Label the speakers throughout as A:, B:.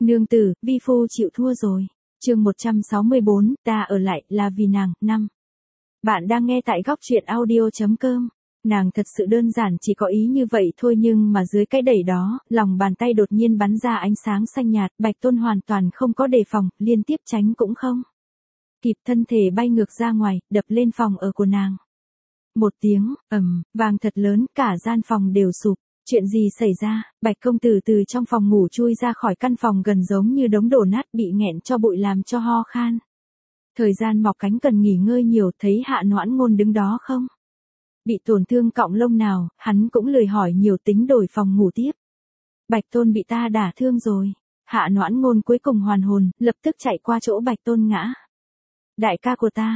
A: Nương tử, vi phu chịu thua rồi. Chương 164, ta ở lại là vì nàng. 5. Bạn đang nghe tại góc truyện audio.com. Nàng thật sự đơn giản chỉ có ý như vậy thôi, nhưng mà dưới cái đẩy đó, lòng bàn tay đột nhiên bắn ra ánh sáng xanh nhạt, Bạch Tôn hoàn toàn không có đề phòng, liên tiếp tránh cũng không kịp, thân thể bay ngược ra ngoài, đập lên phòng ở của nàng. Một tiếng vang thật lớn, cả gian phòng đều sụp. Chuyện gì xảy ra? Bạch công tử từ trong phòng ngủ chui ra khỏi căn phòng gần giống như đống đổ nát, bị nghẹn cho bụi làm cho ho khan. Thời gian mọc cánh cần nghỉ ngơi nhiều, thấy Hạ Noãn Ngôn đứng đó không bị tổn thương cọng lông nào, hắn cũng lười hỏi nhiều, tính đổi phòng ngủ tiếp. Bạch Tôn bị ta đả thương rồi. Hạ Noãn Ngôn cuối cùng hoàn hồn, lập tức chạy qua chỗ Bạch Tôn ngã. Đại ca của ta,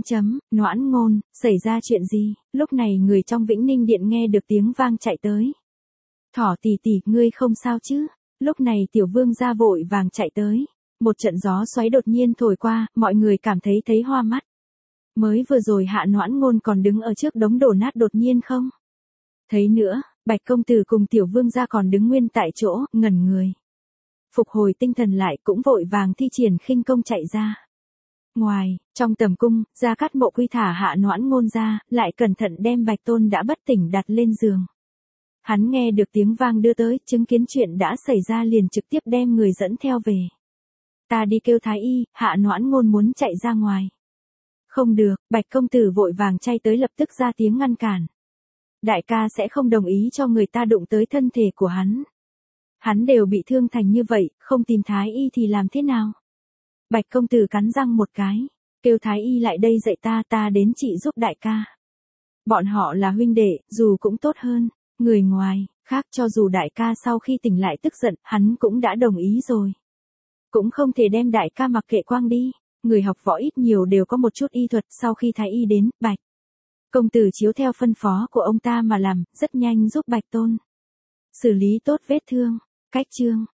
A: Noãn Ngôn, xảy ra chuyện gì? Lúc này người trong Vĩnh Ninh Điện nghe được tiếng vang chạy tới. Thỏ tỷ tỷ, ngươi không sao chứ? Lúc này tiểu vương gia vội vàng chạy tới. Một trận gió xoáy đột nhiên thổi qua, mọi người cảm thấy hoa mắt. Mới vừa rồi Hạ Noãn Ngôn còn đứng ở trước đống đổ nát, đột nhiên không thấy nữa. Bạch công tử cùng tiểu vương gia còn đứng nguyên tại chỗ, ngẩn người. Phục hồi tinh thần lại cũng vội vàng thi triển khinh công chạy ra. Ngoài, trong tầm cung, Gia Cát Mộ Quy thả Hạ Noãn Ngôn ra, lại cẩn thận đem Bạch Tôn đã bất tỉnh đặt lên giường. Hắn nghe được tiếng vang đưa tới, chứng kiến chuyện đã xảy ra liền trực tiếp đem người dẫn theo về. Ta đi kêu thái y. Hạ Noãn Ngôn muốn chạy ra ngoài. Không được, Bạch công tử vội vàng chạy tới lập tức ra tiếng ngăn cản. Đại ca sẽ không đồng ý cho người ta đụng tới thân thể của hắn. Hắn đều bị thương thành như vậy, không tìm thái y thì làm thế nào? Bạch công tử cắn răng một cái, kêu thái y lại đây dạy ta đến trị giúp đại ca. Bọn họ là huynh đệ, dù cũng tốt hơn người ngoài khác, cho dù đại ca sau khi tỉnh lại tức giận, hắn cũng đã đồng ý rồi. Cũng không thể đem đại ca mặc kệ quang đi. Người học võ ít nhiều đều có một chút y thuật, sau khi thái y đến, Bạch công tử chiếu theo phân phó của ông ta mà làm, rất nhanh giúp Bạch Tôn xử lý tốt vết thương. Cách chương